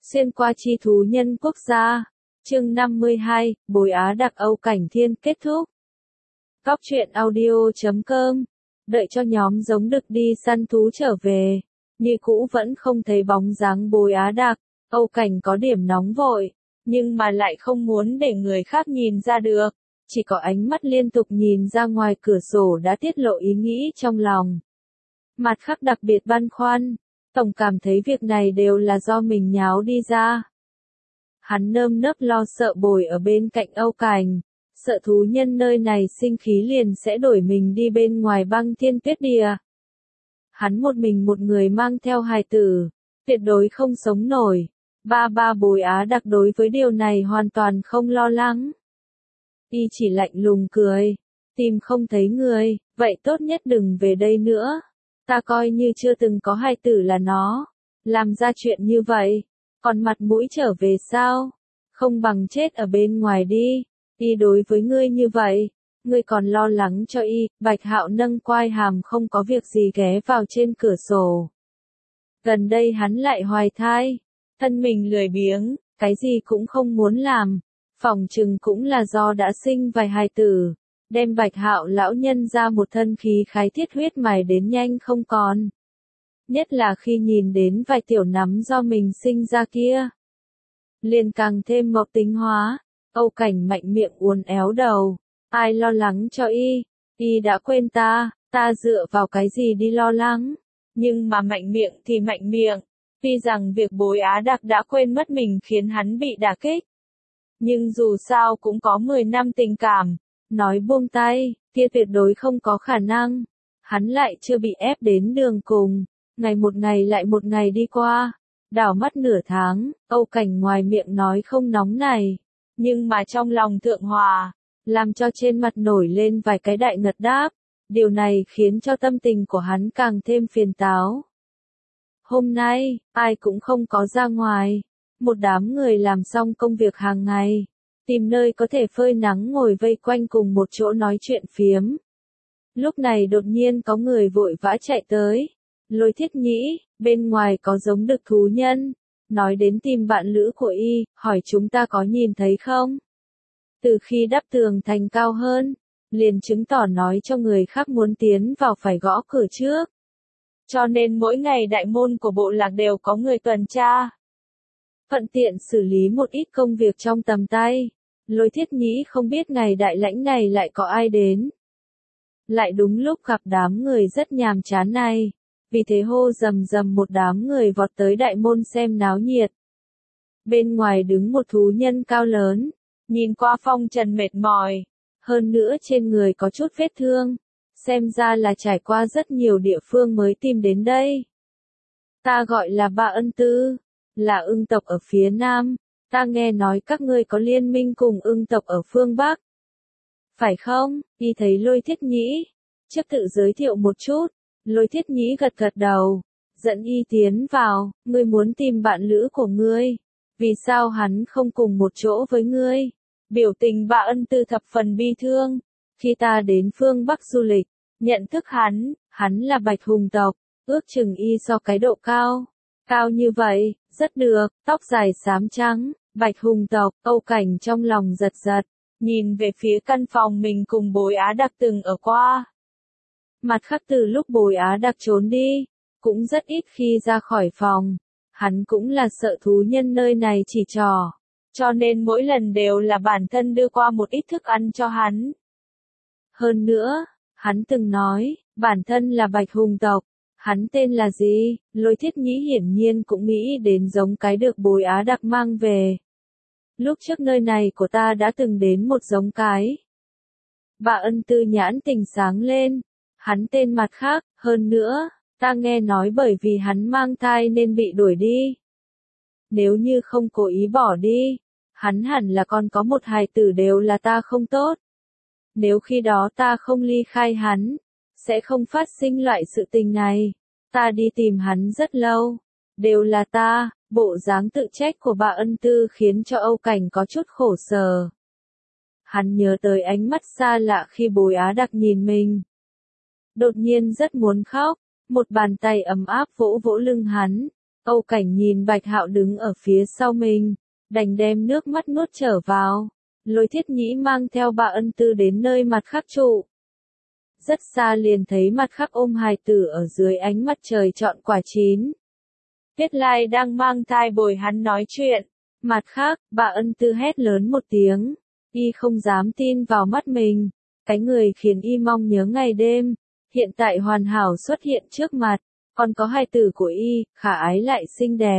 Xuyên qua chi thú nhân quốc gia. Chương 52, Bồi Á đặc Âu Cảnh Thiên kết thúc. Góc truyện audio.com. Đợi cho nhóm giống đực đi săn thú trở về, như cũ vẫn không thấy bóng dáng Bồi Á đặc. Âu Cảnh có điểm nóng vội, nhưng mà lại không muốn để người khác nhìn ra được. Chỉ có ánh mắt liên tục nhìn ra ngoài cửa sổ đã tiết lộ ý nghĩ trong lòng. Mặt khác đặc biệt băn khoăn, tổng cảm thấy việc này đều là do mình nháo đi ra. Hắn nơm nớp lo sợ Bồi ở bên cạnh Âu Cảnh, sợ thú nhân nơi này sinh khí liền sẽ đổi mình đi bên ngoài băng thiên tuyết địa. Hắn một mình một người mang theo hài tử, tuyệt đối không sống nổi. Ba Bồi Á đặc đối với điều này hoàn toàn không lo lắng. Y chỉ lạnh lùng cười, tìm không thấy người, vậy tốt nhất đừng về đây nữa. Ta coi như chưa từng có hài tử là nó, làm ra chuyện như vậy, còn mặt mũi trở về sao? Không bằng chết ở bên ngoài đi. Y đối với ngươi như vậy, ngươi còn lo lắng cho y. Bạch Hạo nâng quai hàm không có việc gì ghé vào trên cửa sổ. Gần đây hắn lại hoài thai, thân mình lười biếng, cái gì cũng không muốn làm. Phỏng chừng cũng là do đã sinh vài hài tử, đem Bạch Hạo lão nhân ra một thân khí khái thiết huyết mài đến nhanh không còn. Nhất là khi nhìn đến vài tiểu nắm do mình sinh ra kia, liền càng thêm mộc tính hóa. Âu Cảnh mạnh miệng uốn éo đầu, ai lo lắng cho y? Y đã quên ta dựa vào cái gì đi lo lắng? Nhưng mà mạnh miệng thì mạnh miệng, tuy rằng việc Bồi Á đặc đã quên mất mình khiến hắn bị đả kích, nhưng dù sao cũng có 10 năm tình cảm, nói buông tay, kia tuyệt đối không có khả năng. Hắn lại chưa bị ép đến đường cùng, ngày một ngày lại một ngày đi qua, đảo mắt nửa tháng. Âu Cảnh ngoài miệng nói không nóng này, nhưng mà trong lòng thượng hòa, làm cho trên mặt nổi lên vài cái đại ngật đáp. Điều này khiến cho tâm tình của hắn càng thêm phiền táo. Hôm nay, ai cũng không có ra ngoài. Một đám người làm xong công việc hàng ngày, tìm nơi có thể phơi nắng ngồi vây quanh cùng một chỗ nói chuyện phiếm. Lúc này đột nhiên có người vội vã chạy tới. Lôi Thiết Nhĩ, bên ngoài có giống đực thú nhân, nói đến tìm bạn lữ của y, hỏi chúng ta có nhìn thấy không? Từ khi đắp tường thành cao hơn, liền chứng tỏ nói cho người khác muốn tiến vào phải gõ cửa trước. Cho nên mỗi ngày đại môn của bộ lạc đều có người tuần tra. Thuận tiện xử lý một ít công việc trong tầm tay. Lôi Thiết Nhĩ không biết ngày đại lãnh này lại có ai đến. Lại đúng lúc gặp đám người rất nhàm chán này, vì thế hô rầm rầm một đám người vọt tới đại môn xem náo nhiệt. Bên ngoài đứng một thú nhân cao lớn, nhìn qua phong trần mệt mỏi, hơn nữa trên người có chút vết thương, xem ra là trải qua rất nhiều địa phương mới tìm đến đây. Ta gọi là Ba Ân Tư, là ưng tộc ở phía Nam, ta nghe nói các ngươi có liên minh cùng ưng tộc ở phương Bắc. Phải không? Y thấy Lôi Thiết Nhĩ, trước tự giới thiệu một chút. Lôi Thiết Nhĩ gật gật đầu, dẫn y tiến vào. Ngươi muốn tìm bạn lữ của ngươi, vì sao hắn không cùng một chỗ với ngươi? Biểu tình Ba Ân Tư thập phần bi thương. Khi ta đến phương Bắc du lịch, nhận thức hắn là Bạch Hùng tộc, ước chừng y so cái độ cao như vậy, rất được, tóc dài xám trắng, Bạch Hùng tộc. Âu Cảnh trong lòng giật giật, nhìn về phía căn phòng mình cùng Bồi Á đặc từng ở qua. Mặt khác từ lúc Bồi Á đặc trốn đi, cũng rất ít khi ra khỏi phòng. Hắn cũng là sợ thú nhân nơi này chỉ trỏ, cho nên mỗi lần đều là bản thân đưa qua một ít thức ăn cho hắn. Hơn nữa, hắn từng nói, bản thân là Bạch Hùng tộc. Hắn tên là gì? Lôi Thiết Nhĩ hiển nhiên cũng nghĩ đến giống cái được Bồi Á đặc mang về. Lúc trước nơi này của ta đã từng đến một giống cái. Ba Ân Tư nhãn tình sáng lên. Hắn tên mặt khác, hơn nữa, ta nghe nói bởi vì hắn mang thai nên bị đuổi đi. Nếu như không cố ý bỏ đi, hắn hẳn là còn có một hài tử đều là ta không tốt. Nếu khi đó ta không ly khai hắn, sẽ không phát sinh loại sự tình này. Ta đi tìm hắn rất lâu, đều là ta. Bộ dáng tự trách của Ba Ân Tư khiến cho Âu Cảnh có chút khổ sở. Hắn nhớ tới ánh mắt xa lạ khi Bồi Á đặc nhìn mình. Đột nhiên rất muốn khóc, một bàn tay ấm áp vỗ vỗ lưng hắn. Âu Cảnh nhìn Bạch Hạo đứng ở phía sau mình, đành đem nước mắt nuốt trở vào. Lôi Thiết Nhĩ mang theo Bà Ân Tư đến nơi mặt khắc trụ. Rất xa liền thấy mặt khắc ôm hài tử ở dưới ánh mặt trời chọn quả chín. Tiết Lai đang mang thai bồi hắn nói chuyện. Mặt khác, Bà Ân Tư hét lớn một tiếng. Y không dám tin vào mắt mình. Cái người khiến y mong nhớ ngày đêm. Hiện tại hoàn hảo xuất hiện trước mặt. Còn có hài tử của y, khả ái lại xinh đẹp.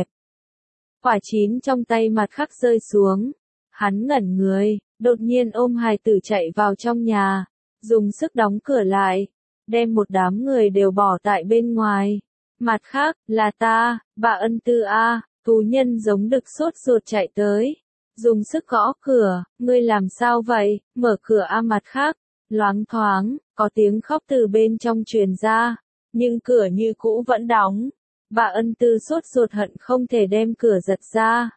Quả chín trong tay mặt khắc rơi xuống. Hắn ngẩn người, đột nhiên ôm hài tử chạy vào trong nhà. Dùng sức đóng cửa lại. Đem một đám người đều bỏ tại bên ngoài. Mặt khác, là ta, Bà Ân Tư a. Tù nhân giống đực sốt ruột chạy tới. Dùng sức gõ cửa, ngươi làm sao vậy, mở cửa a. Mặt khác. Loáng thoáng, có tiếng khóc từ bên trong truyền ra. Nhưng cửa như cũ vẫn đóng. Bà Ân Tư sốt ruột hận không thể đem cửa giật ra.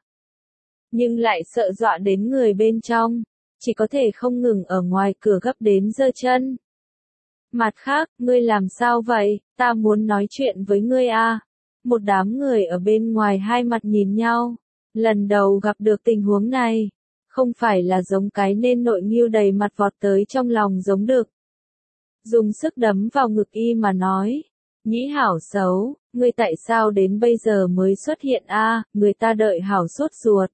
Nhưng lại sợ dọa đến người bên trong. Chỉ có thể không ngừng ở ngoài cửa gấp đến giơ chân. Mặt khác, ngươi làm sao vậy, ta muốn nói chuyện với ngươi a. Một đám người ở bên ngoài hai mặt nhìn nhau. Lần đầu gặp được tình huống này. Không phải là giống cái nên nội nghiêu đầy mặt vọt tới trong lòng giống đực. Dùng sức đấm vào ngực y mà nói. Nhĩ hảo xấu, ngươi tại sao đến bây giờ mới xuất hiện a? Người ta đợi hảo sốt ruột.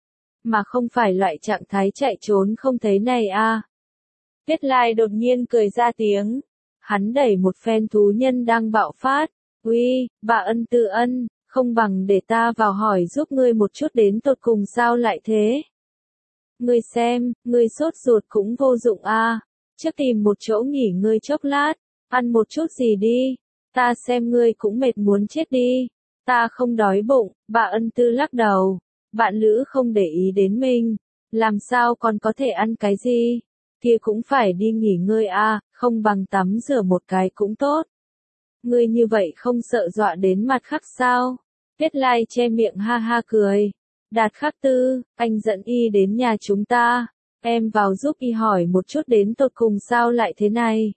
Mà không phải loại trạng thái chạy trốn không thấy này a. Tiết Lai đột nhiên cười ra tiếng. Hắn đẩy một phen thú nhân đang bạo phát. Uy, Bà Ân Tư ân, không bằng để ta vào hỏi giúp ngươi một chút đến tột cùng sao lại thế. Ngươi xem, ngươi sốt ruột cũng vô dụng a. Trước tìm một chỗ nghỉ ngơi chốc lát, ăn một chút gì đi. Ta xem ngươi cũng mệt muốn chết đi. Ta không đói bụng, Bà Ân Tư lắc đầu. Bạn lữ không để ý đến mình. Làm sao còn có thể ăn cái gì? Kia cũng phải đi nghỉ ngơi a, không bằng tắm rửa một cái cũng tốt. Ngươi như vậy không sợ dọa đến mặt khắc sao? Tiết Lai che miệng ha ha cười. Đạt Khắc Tư, anh dẫn y đến nhà chúng ta. Em vào giúp y hỏi một chút đến tột cùng sao lại thế này.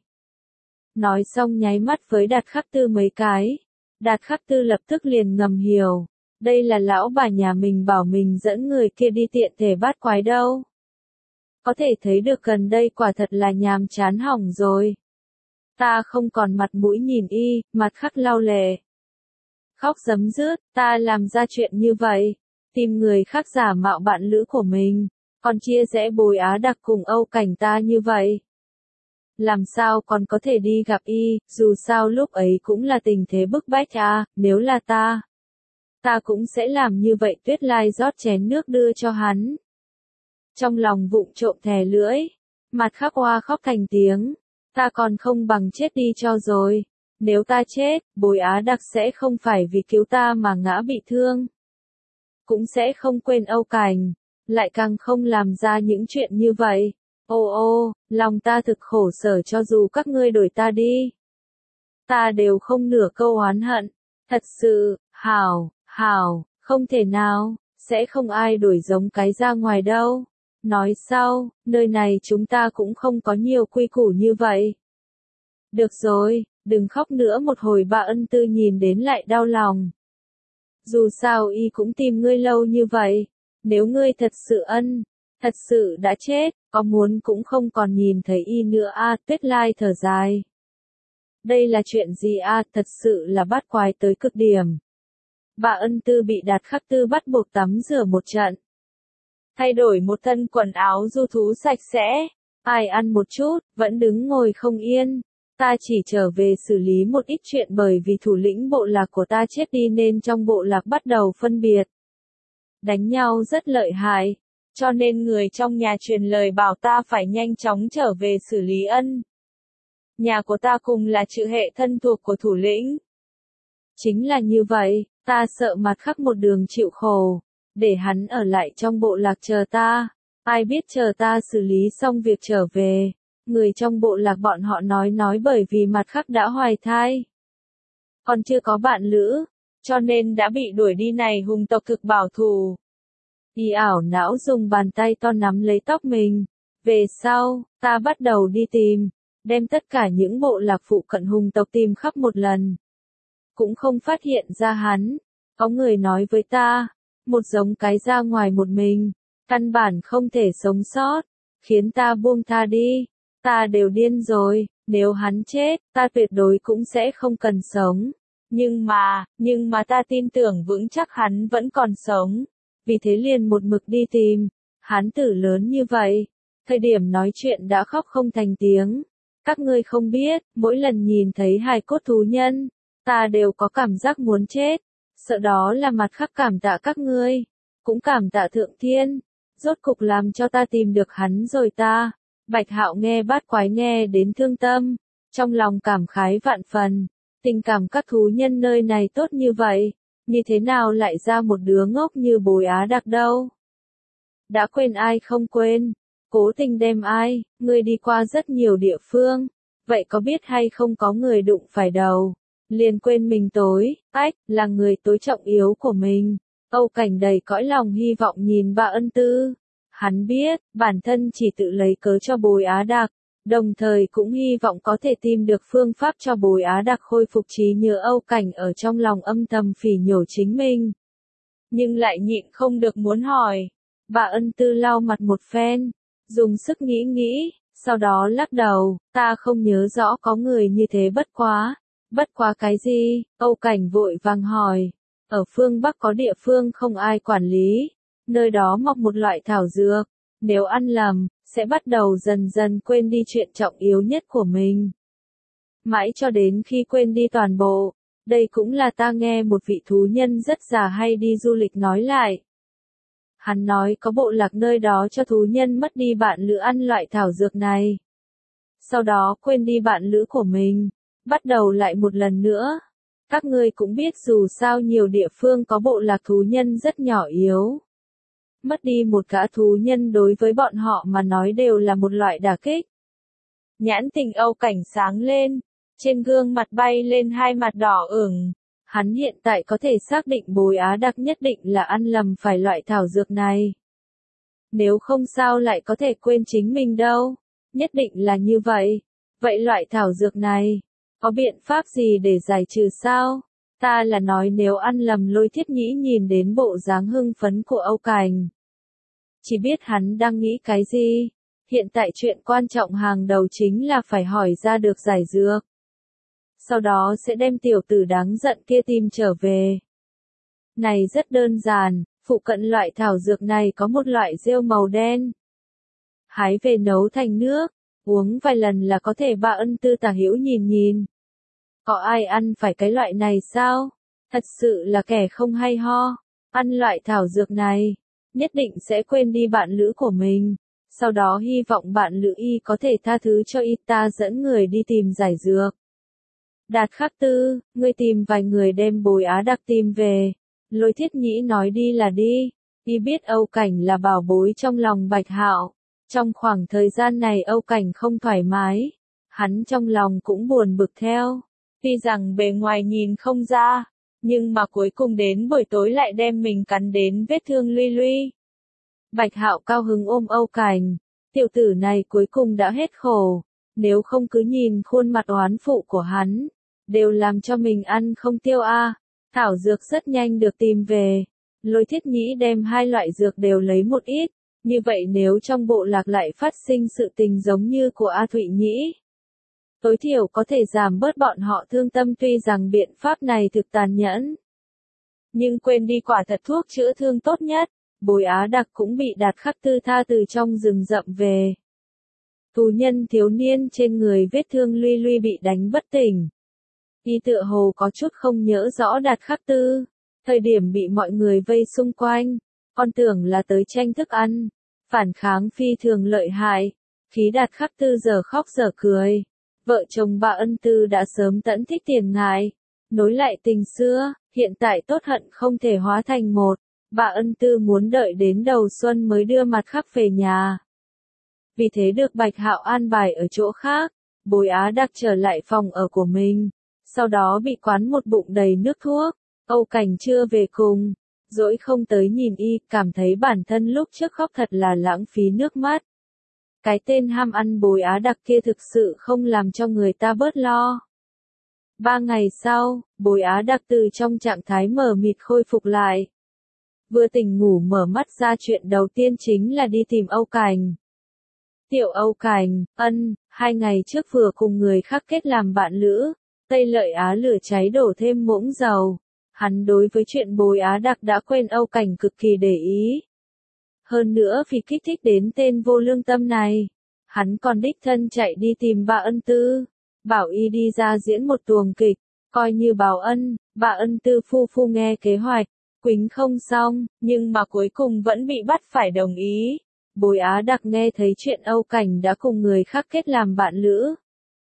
Nói xong nháy mắt với Đạt Khắc Tư mấy cái. Đạt Khắc Tư lập tức liền ngầm hiểu. Đây là lão bà nhà mình bảo mình dẫn người kia đi tiện thể bắt quái đâu. Có thể thấy được gần đây quả thật là nhàm chán hỏng rồi. Ta không còn mặt mũi nhìn y, mặt khắc lau lệ. Khóc giấm dứt, ta làm ra chuyện như vậy. Tìm người khác giả mạo bạn lữ của mình. Còn chia rẽ Bồi Á Đặc cùng Âu Cảnh ta như vậy. Làm sao còn có thể đi gặp y, dù sao lúc ấy cũng là tình thế bức bách à, nếu là ta. Ta cũng sẽ làm như vậy. Tuyết Lai rót chén nước đưa cho hắn. Trong lòng vụng trộm thè lưỡi. Mặt khắc hoa khóc thành tiếng. Ta còn không bằng chết đi cho rồi. Nếu ta chết, Bồi Á Đặc sẽ không phải vì cứu ta mà ngã bị thương. Cũng sẽ không quên Âu Cảnh. Lại càng không làm ra những chuyện như vậy. Ô ô, lòng ta thực khổ sở cho dù các ngươi đuổi ta đi. Ta đều không nửa câu oán hận. Thật sự, hảo, không thể nào, sẽ không ai đuổi giống cái ra ngoài đâu. Nói sau, nơi này chúng ta cũng không có nhiều quy củ như vậy. Được rồi, đừng khóc nữa một hồi. Bà Ân Tư nhìn đến lại đau lòng. Dù sao y cũng tìm ngươi lâu như vậy. Nếu ngươi thật sự đã chết, có muốn cũng không còn nhìn thấy y nữa a. Tuyết Lai thở dài. Đây là chuyện gì a, thật sự là bắt quái tới cực điểm. Bà Ân Tư bị Đạt Khắc Tư bắt buộc tắm rửa một trận. Thay đổi một thân quần áo du thú sạch sẽ. Ai ăn một chút, vẫn đứng ngồi không yên. Ta chỉ trở về xử lý một ít chuyện bởi vì thủ lĩnh bộ lạc của ta chết đi nên trong bộ lạc bắt đầu phân biệt. Đánh nhau rất lợi hại. Cho nên người trong nhà truyền lời bảo ta phải nhanh chóng trở về xử lý ân. Nhà của ta cùng là chữ hệ thân thuộc của thủ lĩnh. Chính là như vậy, ta sợ mặt khắc một đường chịu khổ. Để hắn ở lại trong bộ lạc chờ ta. Ai biết chờ ta xử lý xong việc trở về. Người trong bộ lạc bọn họ nói bởi vì mặt khắc đã hoài thai. Còn chưa có bạn lữ. Cho nên đã bị đuổi đi này hùng tộc thực bảo thủ. Y ảo não dùng bàn tay to nắm lấy tóc mình. Về sau, ta bắt đầu đi tìm. Đem tất cả những bộ lạc phụ cận hùng tộc tìm khắp một lần. Cũng không phát hiện ra hắn. Có người nói với ta, một giống cái ra ngoài một mình, căn bản không thể sống sót, khiến ta buông tha đi. Ta đều điên rồi, nếu hắn chết, ta tuyệt đối cũng sẽ không cần sống. Nhưng mà ta tin tưởng vững chắc hắn vẫn còn sống. Vì thế liền một mực đi tìm. Hán tử lớn như vậy, thời điểm nói chuyện đã khóc không thành tiếng. Các ngươi không biết, mỗi lần nhìn thấy hài cốt thú nhân, ta đều có cảm giác muốn chết. Sợ đó là mặt khác cảm tạ các ngươi, cũng cảm tạ thượng thiên, rốt cục làm cho ta tìm được hắn rồi ta. Bạch Hạo nghe bát quái nghe đến thương tâm, trong lòng cảm khái vạn phần, tình cảm các thú nhân nơi này tốt như vậy, như thế nào lại ra một đứa ngốc như Bồi Á Đặc đâu. Đã quên ai không quên, cố tình đem ai, ngươi đi qua rất nhiều địa phương, vậy có biết hay không có người đụng phải đầu, liền quên mình tối, là người tối trọng yếu của mình. Âu Cảnh đầy cõi lòng hy vọng nhìn Ba Ân Tư. Hắn biết, bản thân chỉ tự lấy cớ cho Bồi Á Đặc, đồng thời cũng hy vọng có thể tìm được phương pháp cho Bồi Á Đặc khôi phục trí nhớ. Âu Cảnh ở trong lòng âm thầm phỉ nhổ chính mình, nhưng lại nhịn không được muốn hỏi. Bà Ân Tư lau mặt một phen, dùng sức nghĩ, sau đó lắc đầu, ta không nhớ rõ có người như thế. Bất quá cái gì? Âu Cảnh vội vàng hỏi. Ở phương Bắc có địa phương không ai quản lý, nơi đó mọc một loại thảo dược, nếu ăn lầm, sẽ bắt đầu dần dần quên đi chuyện trọng yếu nhất của mình. Mãi cho đến khi quên đi toàn bộ, đây cũng là ta nghe một vị thú nhân rất già hay đi du lịch nói lại. Hắn nói có bộ lạc nơi đó cho thú nhân mất đi bạn lữ ăn loại thảo dược này. Sau đó quên đi bạn lữ của mình, bắt đầu lại một lần nữa. Các ngươi cũng biết dù sao nhiều địa phương có bộ lạc thú nhân rất nhỏ yếu. Mất đi một gã thú nhân đối với bọn họ mà nói đều là một loại đả kích. Nhãn tình Âu Cảnh sáng lên, trên gương mặt bay lên hai mặt đỏ ửng. Hắn hiện tại có thể xác định Bồi Á Đặc nhất định là ăn lầm phải loại thảo dược này. Nếu không sao lại có thể quên chính mình đâu, nhất định là như vậy. Vậy loại thảo dược này, có biện pháp gì để giải trừ sao? Ta là nói nếu ăn lầm. Lôi Thiết Nhĩ nhìn đến bộ dáng hưng phấn của Âu Cảnh, chỉ biết hắn đang nghĩ cái gì. Hiện tại chuyện quan trọng hàng đầu chính là phải hỏi ra được giải dược. Sau đó sẽ đem tiểu tử đáng giận kia tìm trở về. Này rất đơn giản, phụ cận loại thảo dược này có một loại rêu màu đen. Hái về nấu thành nước, uống vài lần là có thể. Ba Ân Tư tả hữu nhìn. Có ai ăn phải cái loại này sao? Thật sự là kẻ không hay ho. Ăn loại thảo dược này, nhất định sẽ quên đi bạn lữ của mình. Sau đó hy vọng bạn lữ y có thể tha thứ cho y. Ta dẫn người đi tìm giải dược. Đạt Khắc Tư, ngươi tìm vài người đem Bồi Á Đặc tìm về. Lôi Thiết Nhĩ nói đi là đi. Y biết Âu Cảnh là bảo bối trong lòng Bạch Hạo. Trong khoảng thời gian này Âu Cảnh không thoải mái. Hắn trong lòng cũng buồn bực theo. Tuy rằng bề ngoài nhìn không ra, nhưng mà cuối cùng đến buổi tối lại đem mình cắn đến vết thương luy luy. Bạch Hạo cao hứng ôm Âu Cảnh. Tiểu tử này cuối cùng đã hết khổ. Nếu không cứ nhìn khuôn mặt oán phụ của hắn, đều làm cho mình ăn không tiêu a. Thảo dược rất nhanh được tìm về. Lôi Thiết Nhĩ đem hai loại dược đều lấy một ít. Như vậy nếu trong bộ lạc lại phát sinh sự tình giống như của A Thụy Nhĩ, tối thiểu có thể giảm bớt bọn họ thương tâm. Tuy rằng biện pháp này thực tàn nhẫn, nhưng quên đi quả thật thuốc chữa thương tốt nhất. Bồi Á Đặc cũng bị Đạt Khắc Tư tha từ trong rừng rậm về. Tù nhân thiếu niên trên người vết thương luy luy bị đánh bất tỉnh. Y tựa hồ có chút không nhớ rõ Đạt Khắc Tư. Thời điểm bị mọi người vây xung quanh, con tưởng là tới tranh thức ăn, phản kháng phi thường lợi hại. Khí Đạt Khắc Tư giờ khóc giờ cười. Vợ chồng Ba Ân Tư đã sớm tẫn thích tiền ngài, nối lại tình xưa, hiện tại tốt hận không thể hóa thành một. Ba Ân Tư muốn đợi đến đầu xuân mới đưa mặt khắc về nhà. Vì thế được Bạch Hạo an bài ở chỗ khác. Bồi Á Đặc trở lại phòng ở của mình, sau đó bị quán một bụng đầy nước thuốc. Âu Cảnh chưa về cùng, dỗi không tới nhìn y, cảm thấy bản thân lúc trước khóc thật là lãng phí nước mắt. Cái tên ham ăn Bồi Á Đặc kia thực sự không làm cho người ta bớt lo. 3 ngày sau, Bối Á Đặc từ trong trạng thái mờ mịt khôi phục lại. Vừa tỉnh ngủ mở mắt ra chuyện đầu tiên chính là đi tìm Âu Cảnh. Tiểu Âu Cảnh, 2 ngày trước vừa cùng người khác kết làm bạn lữ, Tây Lợi Á lửa cháy đổ thêm muỗng dầu. Hắn đối với chuyện Bối Á Đặc đã quên Âu Cảnh cực kỳ để ý. Hơn nữa vì kích thích đến tên vô lương tâm này, hắn còn đích thân chạy đi tìm bà Ân Tư, bảo y đi ra diễn một tuồng kịch, coi như báo ân. Bà Ân Tư phu phu nghe kế hoạch, quýnh không xong, nhưng mà cuối cùng vẫn bị bắt phải đồng ý. Bối Á Đặc nghe thấy chuyện Âu Cảnh đã cùng người khác kết làm bạn lữ.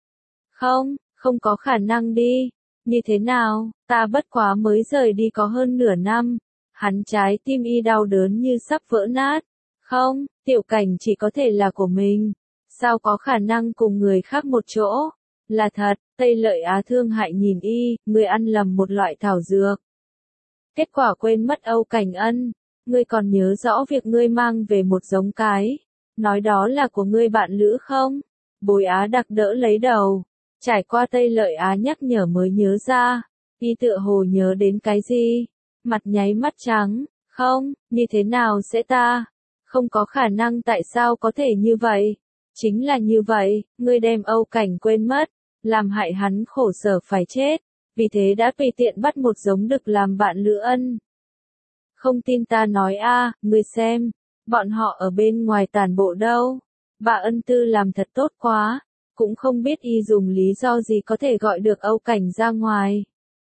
Không có khả năng đi. Như thế nào, ta bất quá mới rời đi có hơn nửa năm. Hắn trái tim y đau đớn như sắp vỡ nát. Không, Tiểu Cảnh chỉ có thể là của mình. Sao có khả năng cùng người khác một chỗ? Là thật, Tây Lợi Á thương hại nhìn y, người ăn lầm một loại thảo dược. Kết quả quên mất Âu Cảnh ngươi còn nhớ rõ việc ngươi mang về một giống cái, nói đó là của ngươi bạn lữ không? Bối Á Đặc đỡ lấy đầu, trải qua Tây Lợi Á nhắc nhở mới nhớ ra, y tựa hồ nhớ đến cái gì, mặt nháy mắt trắng, không, như thế nào sẽ ta? Không có khả năng, tại sao có thể như vậy? Chính là như vậy, ngươi đem Âu Cảnh quên mất, làm hại hắn khổ sở phải chết, vì thế đã tùy tiện bắt một giống đực làm bạn lữ Không tin ta nói ngươi xem, bọn họ ở bên ngoài tản bộ đâu. Bà Ân Tư làm thật tốt quá, cũng không biết y dùng lý do gì có thể gọi được Âu Cảnh ra ngoài.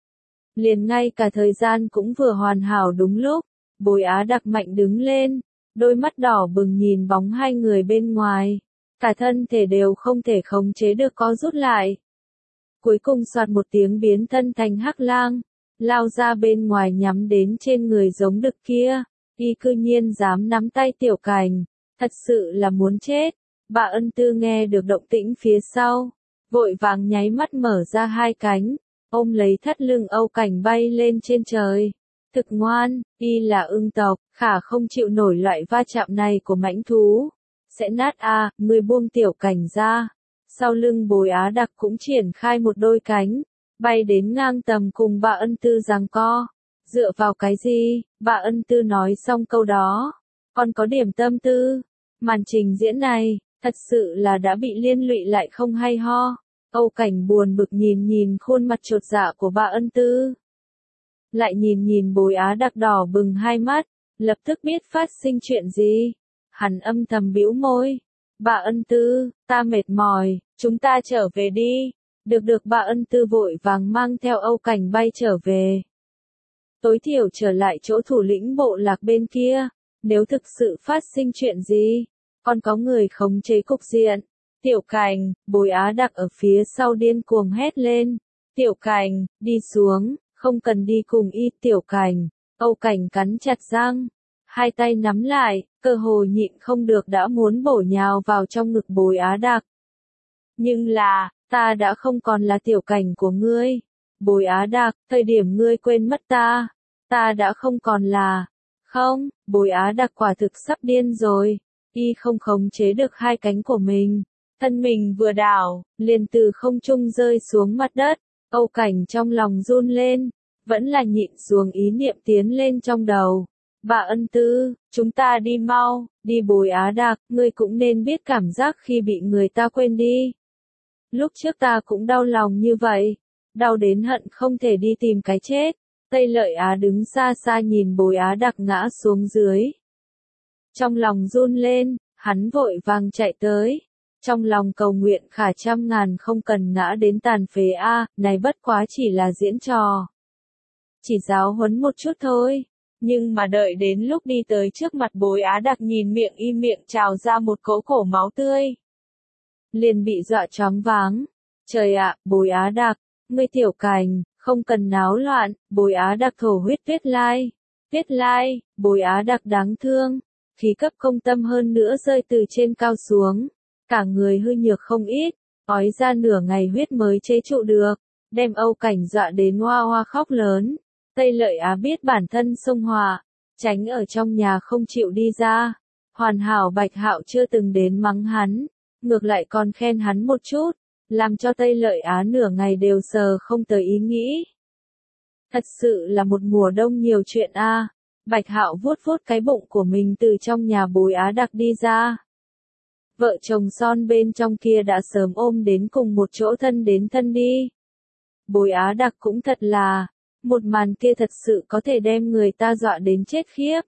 Liền ngay cả thời gian cũng vừa hoàn hảo đúng lúc, Bối Á Đặc mạnh đứng lên, đôi mắt đỏ bừng nhìn bóng hai người bên ngoài, cả thân thể đều không thể khống chế được co rút lại. Cuối cùng soạt một tiếng biến thân thành hắc lang, lao ra bên ngoài nhắm đến trên người giống đực kia, y cư nhiên dám nắm tay Tiểu Cảnh, thật sự là muốn chết. Bà Ân Tư nghe được động tĩnh phía sau, vội vàng nháy mắt mở ra hai cánh, ôm lấy thắt lưng Âu Cảnh bay lên trên trời. Thực ngoan, y là ưng tộc, khả không chịu nổi loại va chạm này của mãnh thú. Sẽ nát ngươi buông Tiểu Cảnh ra. Sau lưng Bối Á Đặc cũng triển khai một đôi cánh, bay đến ngang tầm cùng bà Ân Tư giằng co. Dựa vào cái gì? Bà Ân Tư nói xong câu đó, còn có điểm tâm tư. Màn trình diễn này, thật sự là đã bị liên lụy lại không hay ho. Âu Cảnh buồn bực nhìn khuôn mặt chột dạ của bà Ân Tư. Lại nhìn Bối Á Đặc đỏ bừng hai mắt, lập tức biết phát sinh chuyện gì. Hắn âm thầm bĩu môi. Bà Ân Tư, ta mệt mỏi, chúng ta trở về đi. Được bà Ân Tư vội vàng mang theo Âu Cảnh bay trở về. Tối thiểu trở lại chỗ thủ lĩnh bộ lạc bên kia, nếu thực sự phát sinh chuyện gì, còn có người khống chế cục diện. Tiểu Cảnh, Bối Á Đặc ở phía sau điên cuồng hét lên. Tiểu Cảnh, đi xuống, không cần đi cùng y. Tiểu Cảnh, Âu Cảnh cắn chặt răng, hai tay nắm lại, cơ hồ nhịn không được đã muốn bổ nhào vào trong ngực Bối Á Đặc. Nhưng là, ta đã không còn là Tiểu Cảnh của ngươi. Bối Á Đặc, thời điểm ngươi quên mất ta đã không còn là. Không, Bối Á Đặc quả thực sắp điên rồi. Y không khống chế được hai cánh của mình. Thân mình vừa đảo, liền từ không trung rơi xuống mặt đất. Âu Cảnh trong lòng run lên, vẫn là nhịn xuống ý niệm tiến lên trong đầu. Bà Ân Tư, chúng ta đi mau, đi. Bối Á Đặc, ngươi cũng nên biết cảm giác khi bị người ta quên đi. Lúc trước ta cũng đau lòng như vậy, đau đến hận không thể đi tìm cái chết. Tây Lợi Á đứng xa xa nhìn Bối Á Đặc ngã xuống dưới. Trong lòng run lên, hắn vội vàng chạy tới. Trong lòng cầu nguyện khả trăm ngàn không cần ngã đến tàn phế này bất quá chỉ là diễn trò. Chỉ giáo huấn một chút thôi. Nhưng mà đợi đến lúc đi tới trước mặt Bối Á Đặc nhìn miệng trào ra một cỗ cổ máu tươi. Liền bị dọa choáng váng. Trời ạ, Bối Á Đặc, ngươi Tiểu Cảnh, không cần náo loạn. Bối Á Đặc thổ huyết viết lai, Bối Á Đặc đáng thương, khí cấp không tâm hơn nữa rơi từ trên cao xuống, cả người hư nhược không ít, ói ra nửa ngày huyết mới chế trụ được, đem Âu Cảnh dọa đến hoa hoa khóc lớn. Tây Lợi Á biết bản thân xông hỏa, tránh ở trong nhà không chịu đi ra. Hoàn hảo Bạch Hạo chưa từng đến mắng hắn, ngược lại còn khen hắn một chút, làm cho Tây Lợi Á nửa ngày đều sờ không tới ý nghĩ. Thật sự là một mùa đông nhiều chuyện a. Bạch Hạo vuốt vuốt cái bụng của mình từ trong nhà Bối Á Đặc đi ra. Vợ chồng son bên trong kia đã sớm ôm đến cùng một chỗ thân đến thân đi. Bối Á Đặc cũng thật là, một màn kia thật sự có thể đem người ta dọa đến chết khiếp.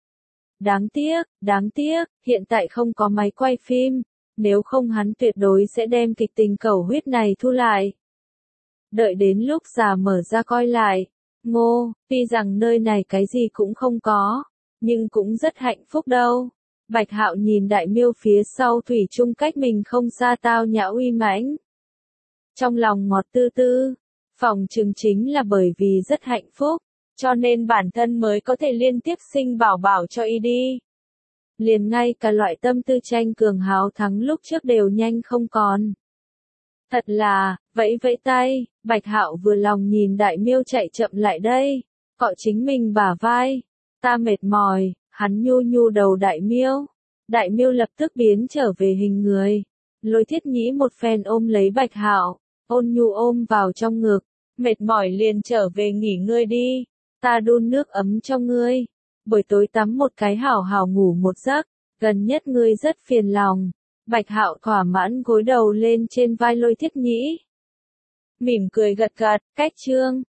Đáng tiếc, hiện tại không có máy quay phim, nếu không hắn tuyệt đối sẽ đem kịch tình cẩu huyết này thu lại. Đợi đến lúc già mở ra coi lại, ngô, tuy rằng nơi này cái gì cũng không có, nhưng cũng rất hạnh phúc đâu. Bạch Hạo nhìn Đại Miêu phía sau thủy chung cách mình không xa tao nhã uy mãnh. Trong lòng ngọt tư tư, phòng chừng chính là bởi vì rất hạnh phúc, cho nên bản thân mới có thể liên tiếp sinh bảo bảo cho y đi. Liền ngay cả loại tâm tư tranh cường háo thắng lúc trước đều nhanh không còn. Thật là, vẫy vẫy tay, Bạch Hạo vừa lòng nhìn Đại Miêu chạy chậm lại đây, cọ chính mình bả vai. Ta mệt mỏi, hắn nhu nhu đầu Đại Miêu. Đại Miêu lập tức biến trở về hình người. Lôi Thiết Nhĩ một phen ôm lấy Bạch Hạo, ôn nhu ôm vào trong ngực. Mệt mỏi liền trở về nghỉ ngơi đi. Ta đun nước ấm cho ngươi. Buổi tối tắm một cái hảo hảo ngủ một giấc. Gần nhất ngươi rất phiền lòng. Bạch Hạo thỏa mãn gối đầu lên trên vai Lôi Thiết Nhĩ. Mỉm cười gật gật, cách chương.